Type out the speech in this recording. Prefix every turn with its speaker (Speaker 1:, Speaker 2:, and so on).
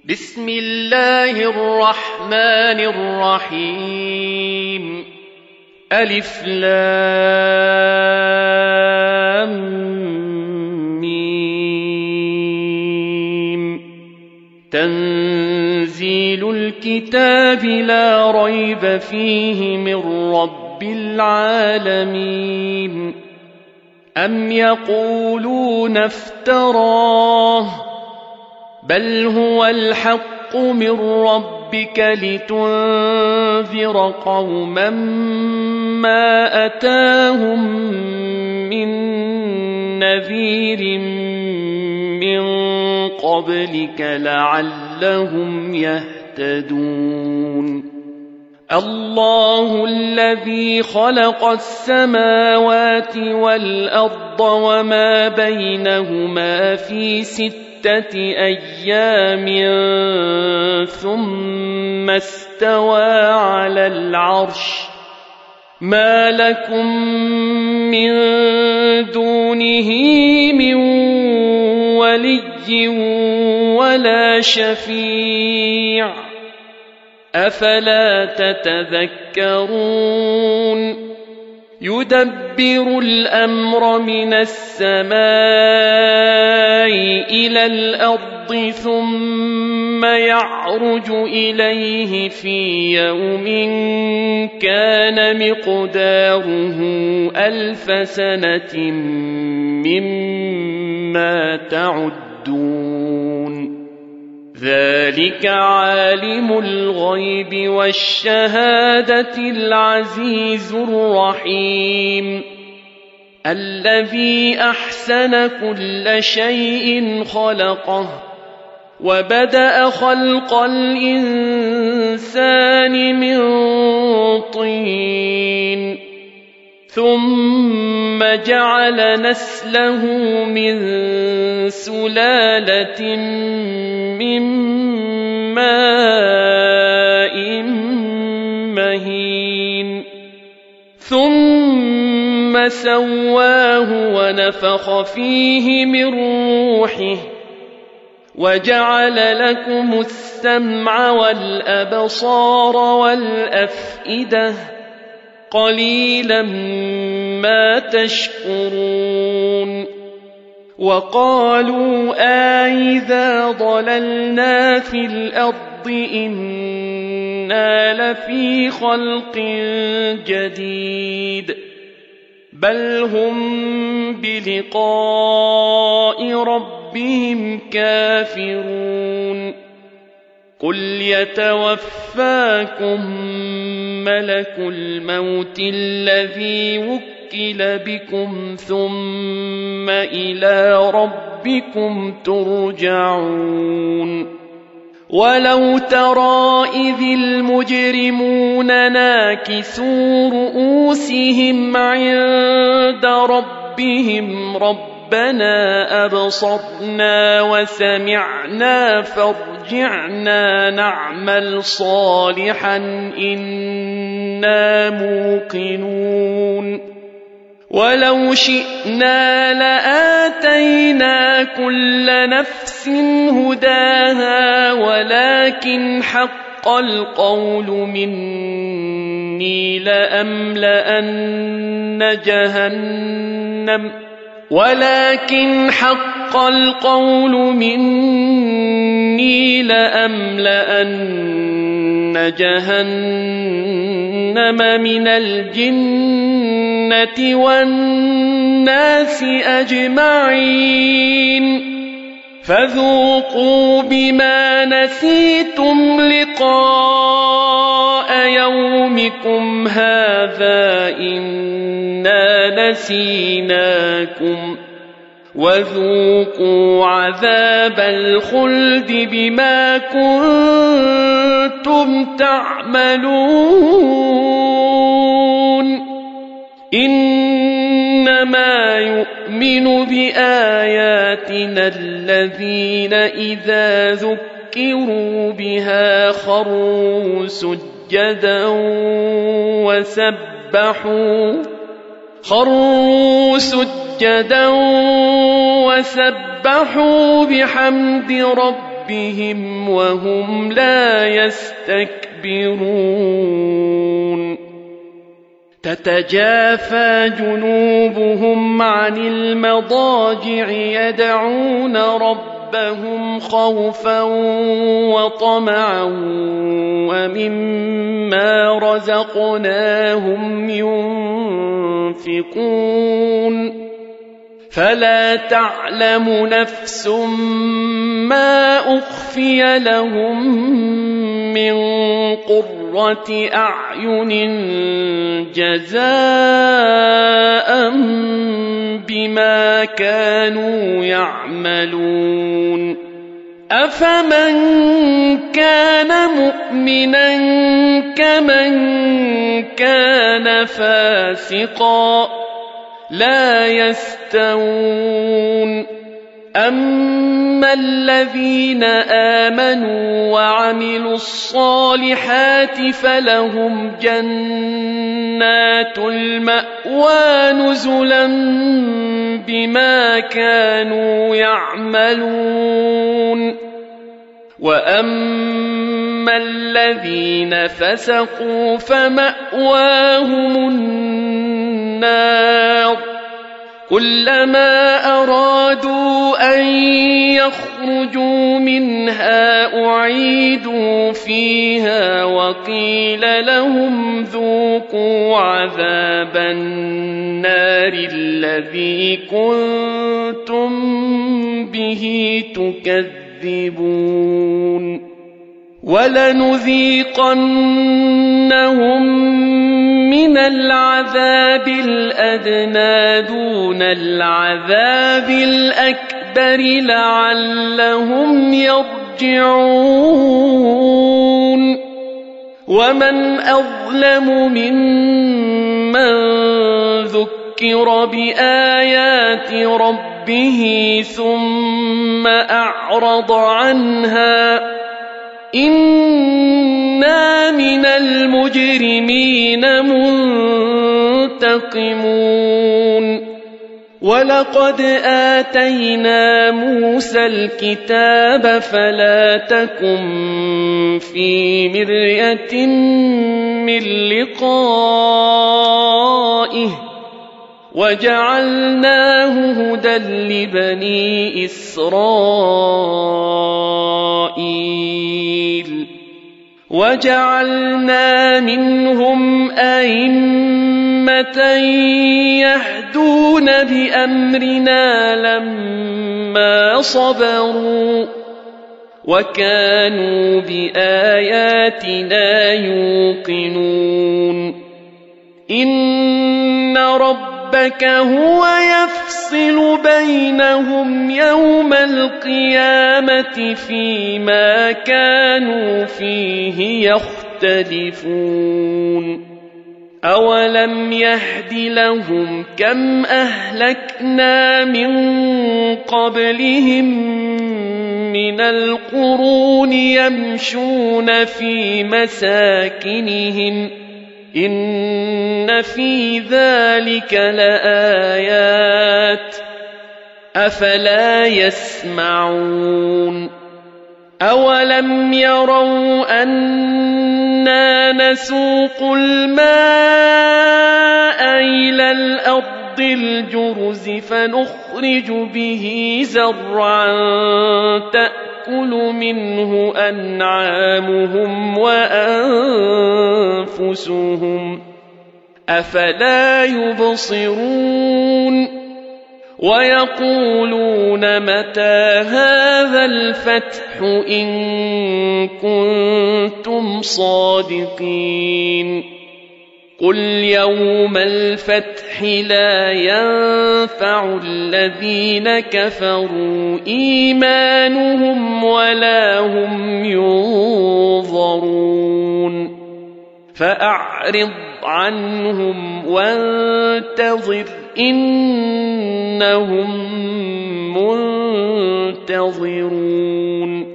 Speaker 1: بسم الله الرحمن الرحيم ألف لام ميم تنزيل الكتاب لا ريب فيه من رب العالمين أم يقولون افتراه بل هو الحق من ربك لتنذر قوما ما أتاهم من نذير من قبلك لعلهم يهتدون الله الذي خلق السماوات والأرض وما بينهما في 6 أيام ثم استوى على العرش ما لكم من دونه من ولي ولا شفيع أفلا تتذكرون يدبر الأمر من السماء إلى الأرض ثم يعرج إليه في يوم كان مقداره 1000 سنة مما تعدون ذلك عالم الغيب والشهادة العزيز الرحيم الذي أحسن كل شيء خلقه وبدأ خلق الإنسان من طين ثم جعل نسله من سلالة من ماء مهين ثم سواه ونفخ فيه من روحه وجعل لكم السمع والأبصار والأفئدة قليلا ما تشكرون وقالوا أإذا ضللنا في الأرض إنا لفي خلق جديد بل هم بلقاء ربهم كافرون قل يتوفاكم ملك الموت الذي وكل بكم ثم إلى ربكم ترجعون ولو ترى إذ المجرمون ناكسوا رؤوسهم عند ربهم ربنا أبصرنا وسمعنا فارجعنا نعمل صالحا إنا موقنون ولو شئنا لآتينا كل نفس هداها ولكن حق القول مني لأملأن جهنم من الجنة والناس أجمعين فذوقوا بما نسيتم لقاء يومكم هذا إنا نسيناكم وذوقوا عذاب الخلد بما كنتم تعملون إنما يؤمن بآياتنا الذين إذا ذكروا بها خروا سجدا وسبحوا بحمد ربهم وهم لا يستكبرون تتجافى جنوبهم عن المضاجع يدعون ربهم خوفا وطمعا ومما رزقناهم ينفقون فلا تعلم نفس ما أخفي لهم من قرة أعين جزاء بما كانوا يعملون أفمن كان مؤمنا كمن كان فاسقا لا يستوون أما الذين آمنوا وعملوا الصالحات فلهم جنات المأوى نزلا بما كانوا يعملون وأما الذين فسقوا فمأواهم النار كلما أرادوا أن يخرجوا منها أعيدوا فيها وقيل لهم ذوقوا عذاب النار الذي كنتم به تكذبون ولنذيقنهم من العذاب الأدنى دون العذاب الأكبر لعلهم يرجعون ومن أظلم ممن ذكر بآيات ربه ثم أعرض عنها إنا من المجرمين منتقمون ولقد آتينا موسى الكتاب فلا تكن في مرية من لقائه وجعلناه هدى لبني إسرائيل وجعلنا منهم أئمة يهدون بأمرنا لما صبروا وكانوا بآياتنا يوقنون إن ربك هو يفصل بينهم يوم القيامة فيما كانوا فيه يختلفون أولم يهد لهم كم أهلكنا من قبلهم من القرون يمشون في مساكنهم إن في ذلك لآيات أفلا يسمعون أولم يروا أنا نسوق الماء إلى الأرض الجرز فنخرج به زرعا تأكل منه أنعامهم وأنفسهم أفلا يبصرون ويقولون متى هذا الفتح إن كنتم صادقين قل يوم الفتح لا ينفع الذين كفروا إيمانهم ولا هم ينظرون فأعرض عنهم وانتظر إنهم منتظرون